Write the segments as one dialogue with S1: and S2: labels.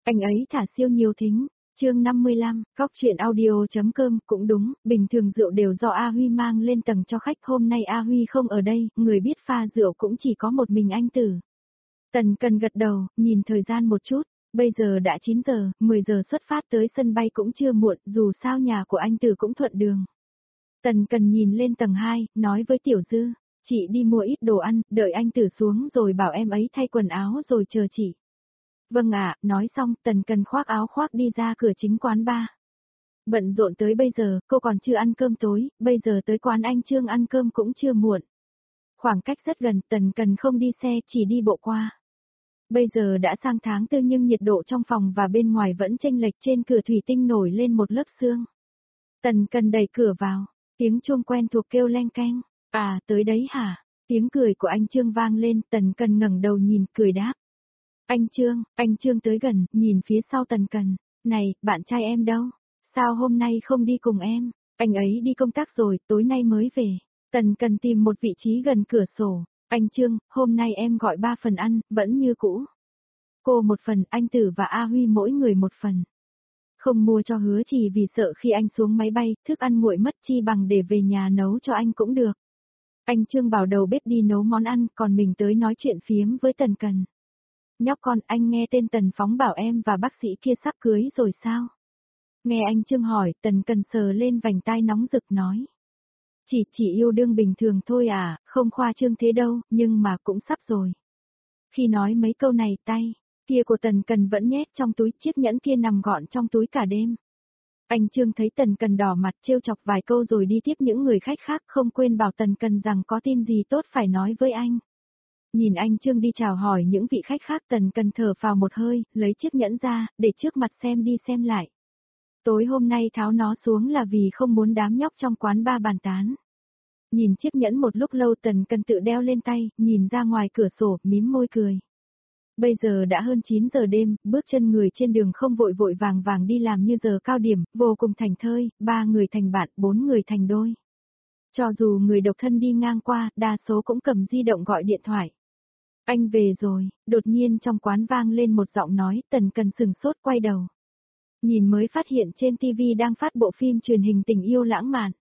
S1: Anh ấy thả siêu nhiều thính. Chương 55, Cóc truyện audio.com. Cũng đúng, bình thường rượu đều do A Huy mang lên tầng cho khách, hôm nay A Huy không ở đây, người biết pha rượu cũng chỉ có một mình anh Tử. Tần Cần gật đầu, nhìn thời gian một chút, bây giờ đã 9 giờ, 10 giờ xuất phát tới sân bay cũng chưa muộn, dù sao nhà của anh Tử cũng thuận đường. Tần Cần nhìn lên tầng 2, nói với Tiểu Dư, chị đi mua ít đồ ăn, đợi anh Tử xuống rồi bảo em ấy thay quần áo rồi chờ chị. Vâng ạ, nói xong Tần Cần khoác áo khoác đi ra cửa chính quán bar. Bận rộn tới bây giờ, cô còn chưa ăn cơm tối, bây giờ tới quán anh Trương ăn cơm cũng chưa muộn. Khoảng cách rất gần, Tần Cần không đi xe, chỉ đi bộ qua. Bây giờ đã sang tháng 4 nhưng nhiệt độ trong phòng và bên ngoài vẫn chênh lệch, trên cửa thủy tinh nổi lên một lớp sương. Tần Cần đẩy cửa vào, tiếng chuông quen thuộc kêu leng keng. À, tới đấy hả? Tiếng cười của anh Trương vang lên, Tần Cần ngẩng đầu nhìn, cười đáp. Anh Trương tới gần, nhìn phía sau Tần Cần. Này, bạn trai em đâu? Sao hôm nay không đi cùng em? Anh ấy đi công tác rồi, tối nay mới về. Tần Cần tìm một vị trí gần cửa sổ. Anh Trương, hôm nay em gọi 3 phần ăn, vẫn như cũ. Cô một phần, anh Tử và A Huy mỗi người một phần. Không mua cho Hứa Chỉ vì sợ khi anh xuống máy bay, thức ăn nguội mất, chi bằng để về nhà nấu cho anh cũng được. Anh Trương bảo đầu bếp đi nấu món ăn, còn mình tới nói chuyện phiếm với Tần Cần. Nhóc con, anh nghe tên Tần Phóng bảo em và bác sĩ kia sắp cưới rồi sao? Nghe anh Trương hỏi, Tần Cần sờ lên vành tai nóng rực nói. Chỉ yêu đương bình thường thôi à, không khoa trương thế đâu, nhưng mà cũng sắp rồi. Khi nói mấy câu này, tay kia của Tần Cần vẫn nhét trong túi, chiếc nhẫn kia nằm gọn trong túi cả đêm. Anh Trương thấy Tần Cần đỏ mặt trêu chọc vài câu rồi đi tiếp những người khách khác, không quên bảo Tần Cần rằng có tin gì tốt phải nói với anh. Nhìn anh Trương đi chào hỏi những vị khách khác, Tần Cần thở phào một hơi, lấy chiếc nhẫn ra, để trước mặt xem đi xem lại. Tối hôm nay tháo nó xuống là vì không muốn đám nhóc trong quán bar bàn tán. Nhìn chiếc nhẫn một lúc lâu, Tần Cần tự đeo lên tay, nhìn ra ngoài cửa sổ, mím môi cười. Bây giờ đã hơn 9 giờ đêm, bước chân người trên đường không vội vội vàng vàng đi làm như giờ cao điểm, vô cùng thảnh thơi, 3 người thành bạn, 4 người thành đôi. Cho dù người độc thân đi ngang qua, đa số cũng cầm di động gọi điện thoại. Anh về rồi, đột nhiên trong quán vang lên một giọng nói, Tần Cần sừng sốt quay đầu. Nhìn mới phát hiện trên TV đang phát bộ phim truyền hình tình yêu lãng mạn.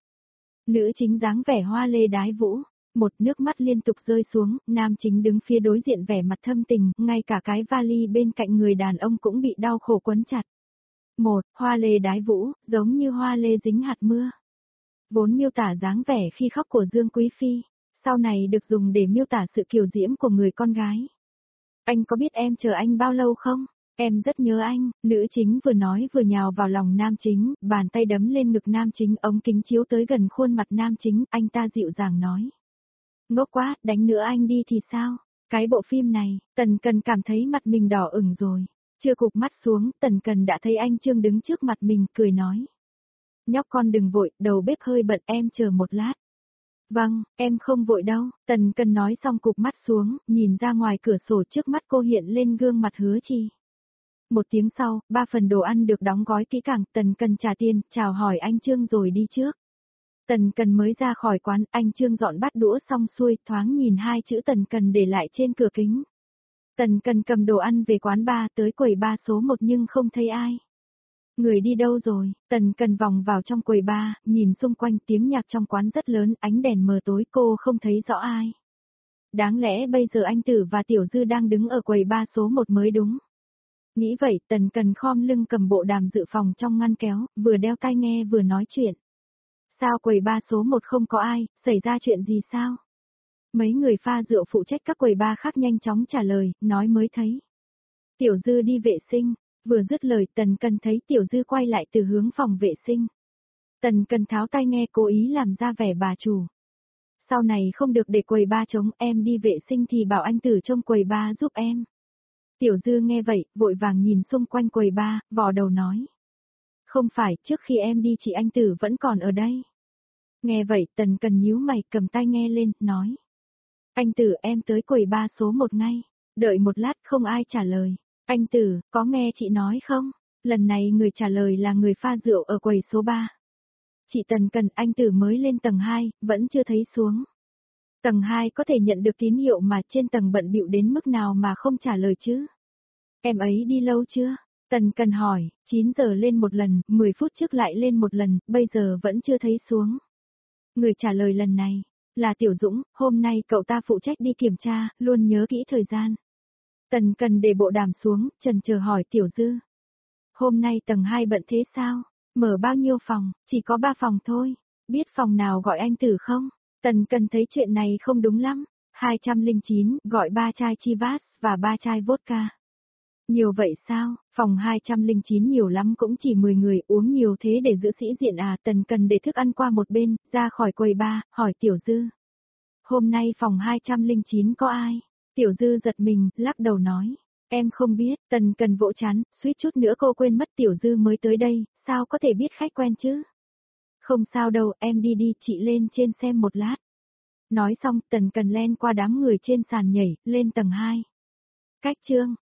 S1: Nữ chính dáng vẻ hoa lê đái vũ, một nước mắt liên tục rơi xuống, nam chính đứng phía đối diện vẻ mặt thâm tình, ngay cả cái vali bên cạnh người đàn ông cũng bị đau khổ quấn chặt. Một, hoa lê đái vũ, giống như hoa lê dính hạt mưa. Vốn miêu tả dáng vẻ khi khóc của Dương Quý Phi, sau này được dùng để miêu tả sự kiều diễm của người con gái. Anh có biết em chờ anh bao lâu không? Em rất nhớ anh, nữ chính vừa nói vừa nhào vào lòng nam chính, bàn tay đấm lên ngực nam chính, ống kính chiếu tới gần khuôn mặt nam chính, anh ta dịu dàng nói. Ngốc quá, đánh nữa anh đi thì sao? Cái bộ phim này, Tần Cần cảm thấy mặt mình đỏ ửng rồi. Chưa cụp mắt xuống, Tần Cần đã thấy anh Trương đứng trước mặt mình, cười nói. Nhóc con đừng vội, đầu bếp hơi bận, em chờ một lát. Vâng, em không vội đâu, Tần Cần nói xong cụp mắt xuống, nhìn ra ngoài cửa sổ, trước mắt cô hiện lên gương mặt Hứa Chi. Một tiếng sau, 3 phần đồ ăn được đóng gói kỹ càng, Tần Cần trả tiền, chào hỏi anh Trương rồi đi trước. Tần Cần mới ra khỏi quán, anh Trương dọn bát đũa xong xuôi, thoáng nhìn 2 chữ Tần Cần để lại trên cửa kính. Tần Cần cầm đồ ăn về quán bar, tới quầy bar số 1 nhưng không thấy ai. Người đi đâu rồi? Tần Cần vòng vào trong quầy bar, nhìn xung quanh, tiếng nhạc trong quán rất lớn, ánh đèn mờ tối, cô không thấy rõ ai. Đáng lẽ bây giờ anh Tử và Tiểu Dư đang đứng ở quầy bar số 1 mới đúng. Nghĩ vậy, Tần Cần khom lưng cầm bộ đàm dự phòng trong ngăn kéo, vừa đeo tai nghe vừa nói chuyện. Sao quầy bar số 1 không có ai, xảy ra chuyện gì sao? Mấy người pha rượu phụ trách các quầy bar khác nhanh chóng trả lời, nói mới thấy. Tiểu Dư đi vệ sinh, vừa dứt lời Tần Cần thấy Tiểu Dư quay lại từ hướng phòng vệ sinh. Tần Cần tháo tai nghe cố ý làm ra vẻ bà chủ. Sau này không được để quầy bar trống, em đi vệ sinh thì bảo anh Tử trông quầy bar giúp em. Tiểu Dư nghe vậy, vội vàng nhìn xung quanh quầy bar, vò đầu nói. Không phải, trước khi em đi chị anh Tử vẫn còn ở đây. Nghe vậy, Tần Cần nhíu mày, cầm tai nghe lên, nói. Anh Tử, em tới quầy bar số 1 ngay. Đợi một lát không ai trả lời. Anh Tử, có nghe chị nói không? Lần này người trả lời là người pha rượu ở quầy số 3. Chị Tần Cần, anh Tử mới lên tầng 2, vẫn chưa thấy xuống. Tầng 2 có thể nhận được tín hiệu mà trên tầng bận bịu đến mức nào mà không trả lời chứ? Em ấy đi lâu chưa? Tần Cần hỏi, 9 giờ lên một lần, 10 phút trước lại lên một lần, bây giờ vẫn chưa thấy xuống. Người trả lời lần này, là Tiểu Dũng, hôm nay cậu ta phụ trách đi kiểm tra, luôn nhớ kỹ thời gian. Tần Cần để bộ đàm xuống, chần chờ hỏi Tiểu Dư. Hôm nay tầng 2 bận thế sao? Mở bao nhiêu phòng? Chỉ có 3 phòng thôi. Biết phòng nào gọi anh Tử không? Tần Cần thấy chuyện này không đúng lắm. 209, gọi 3 chai Chivas và 3 chai vodka. Nhiều vậy sao? Phòng 209 nhiều lắm cũng chỉ 10 người, uống nhiều thế để giữ sĩ diện à? Tần Cần để thức ăn qua một bên, ra khỏi quầy bar, hỏi Tiểu Dư. Hôm nay phòng 209 có ai? Tiểu Dư giật mình, lắc đầu nói. Em không biết. Tần Cần vỗ chán, suýt chút nữa cô quên mất Tiểu Dư mới tới đây, sao có thể biết khách quen chứ? Không sao đâu, em đi đi, chị lên trên xem một lát. Nói xong, Tần Cần len qua đám người trên sàn nhảy, lên tầng 2. Cách chương